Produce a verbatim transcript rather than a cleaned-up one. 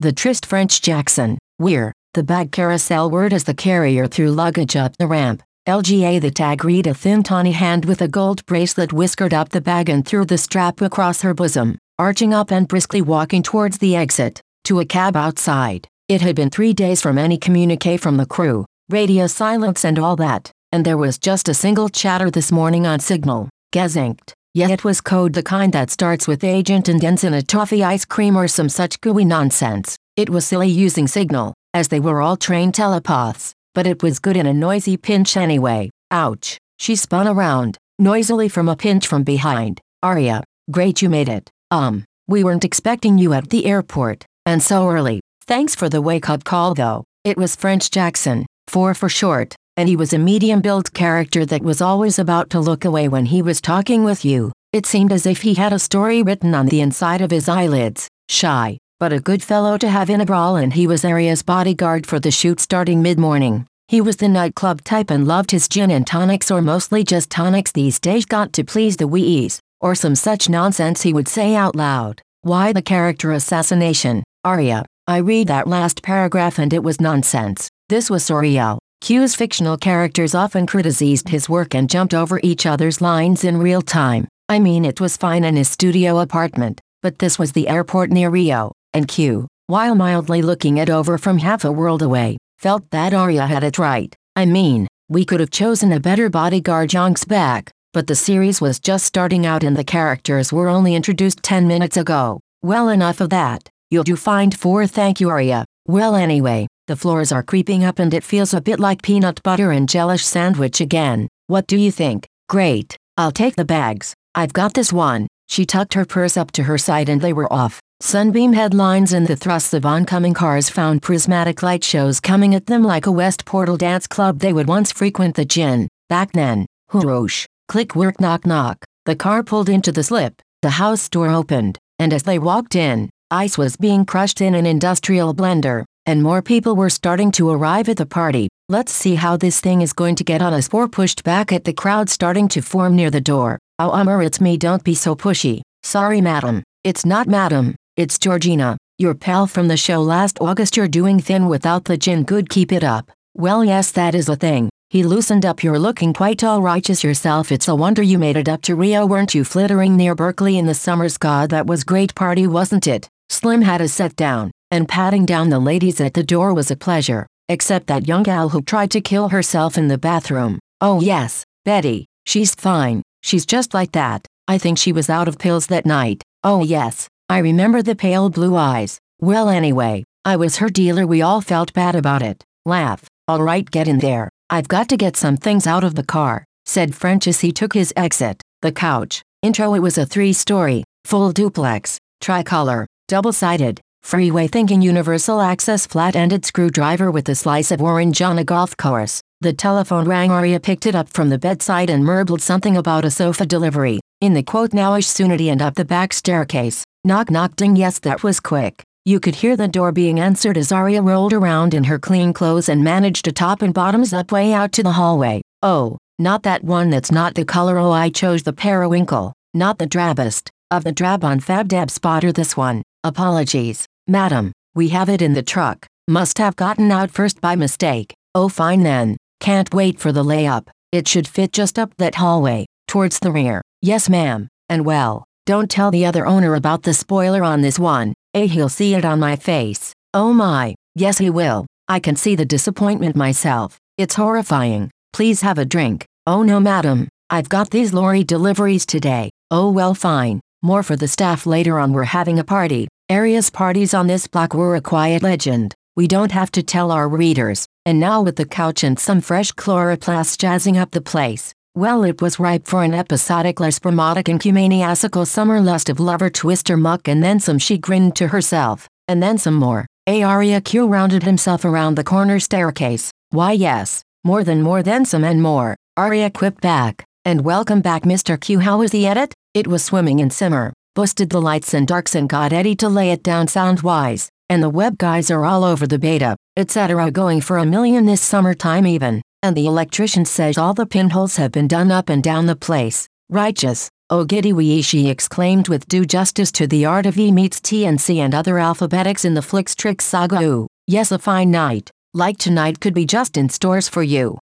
The Trist French Jackson, Weir, the bag carousel word as the carrier threw luggage up the ramp. L G A the tag read a thin tawny hand with a gold bracelet whiskered up the bag and threw the strap across her bosom, arching up and briskly walking towards the exit, to a cab outside. It had been three days from any communique from the crew, radio silence and all that, and there was just a single chatter this morning on Signal, gazinked. Yet it was code the kind that starts with agent and ends in a toffee ice cream or some such gooey nonsense. It was silly using Signal, as they were all trained telepaths, but it was good in a noisy pinch anyway. Ouch. She spun around, noisily from a pinch from behind. Arya, great you made it. Um, we weren't expecting you at the airport, and so early. Thanks for the wake-up call though. It was French Jackson, four for short, and he was a medium-built character that was always about to look away when he was talking with you. It seemed as if he had a story written on the inside of his eyelids. Shy, but a good fellow to have in a brawl, and he was Arya's bodyguard for the shoot starting mid-morning. He was the nightclub type and loved his gin and tonics, or mostly just tonics these days, got to please the wees, or some such nonsense he would say out loud. Why the character assassination? Arya, I read that last paragraph and it was nonsense. This was Soriel. Q's fictional characters often criticized his work and jumped over each other's lines in real time. I mean, it was fine in his studio apartment, but this was the airport near Rio, and Q, while mildly looking it over from half a world away, felt that Arya had it right. I mean, we could have chosen a better bodyguard yonks back, but the series was just starting out and the characters were only introduced ten minutes ago. Well, enough of that. You'll do fine for thank you, Arya. Well, anyway, the floors are creeping up and it feels a bit like peanut butter and jelly sandwich again. What do you think? Great. I'll take the bags. I've got this one. She tucked her purse up to her side and they were off. Sunbeam headlines and the thrusts of oncoming cars found prismatic light shows coming at them like a West Portal dance club they would once frequent the gin. Back then. Whoosh. Click work knock knock. The car pulled into the slip. The house door opened, and as they walked in, ice was being crushed in an industrial blender, and more people were starting to arrive at the party. Let's see how this thing is going to get on us. Four pushed back at the crowd starting to form near the door. Oh, Umar, it's me, don't be so pushy. Sorry, madam. It's not madam, it's Georgina, your pal from the show last August. You're doing thin without the gin. Good, keep it up. Well, yes, that is a thing. He loosened up. You're looking quite all righteous yourself. It's a wonder you made it up to Rio. Weren't you flittering near Berkeley in the summers? God, that was great party, wasn't it? Slim had a set down, and patting down the ladies at the door was a pleasure, except that young gal who tried to kill herself in the bathroom. Oh yes, Betty, she's fine, she's just like that. I think she was out of pills that night. Oh yes, I remember the pale blue eyes. Well, anyway, I was her dealer. We all felt bad about it. Laugh. All right, get in there. I've got to get some things out of the car, said French as he took his exit. The couch. Intro. It was a three-story, full duplex, tricolor, double-sided, freeway thinking universal access flat-ended screwdriver with a slice of orange on a golf course. The telephone rang. Arya picked it up from the bedside and murbled something about a sofa delivery. In the quote nowish soonity and up the back staircase. Knock knock ding. Yes, that was quick. You could hear the door being answered as Arya rolled around in her clean clothes and managed to top and bottoms up way out to the hallway. Oh, not that one. That's not the color. Oh, I chose the periwinkle, not the drabbest of the drab on FabDab spotter. This one. Apologies, madam. We have it in the truck. Must have gotten out first by mistake. Oh, fine then. Can't wait for the layup. It should fit just up that hallway, towards the rear. Yes, ma'am. And well, don't tell the other owner about the spoiler on this one. Eh, he'll see it on my face. Oh my, yes he will. I can see the disappointment myself. It's horrifying. Please have a drink. Oh no, madam. I've got these lorry deliveries today. Oh well, fine. More for the staff later on. We're having a party. Arya's parties on this block were a quiet legend. We don't have to tell our readers. And now with the couch and some fresh chloroplast jazzing up the place, well, it was ripe for an episodic lespermotic incumaniacal summer lust of lover twister muck, and then some. She grinned to herself, and then some more. A Arya Q rounded himself around the corner staircase. Why yes, more than more than some and more, Arya quipped back. And welcome back, Mister Q. How was the edit? It was swimming in simmer. Boosted the lights and darks and got Eddie to lay it down sound-wise. And the web guys are all over the beta, et cetera, going for a million this summertime even. And the electrician says all the pinholes have been done up and down the place. Righteous. Oh giddy wee, she exclaimed with due justice to the art of E meets T and C and other alphabetics in the Flixtrix saga. Ooh, yes, a fine night, like tonight, could be just in stores for you.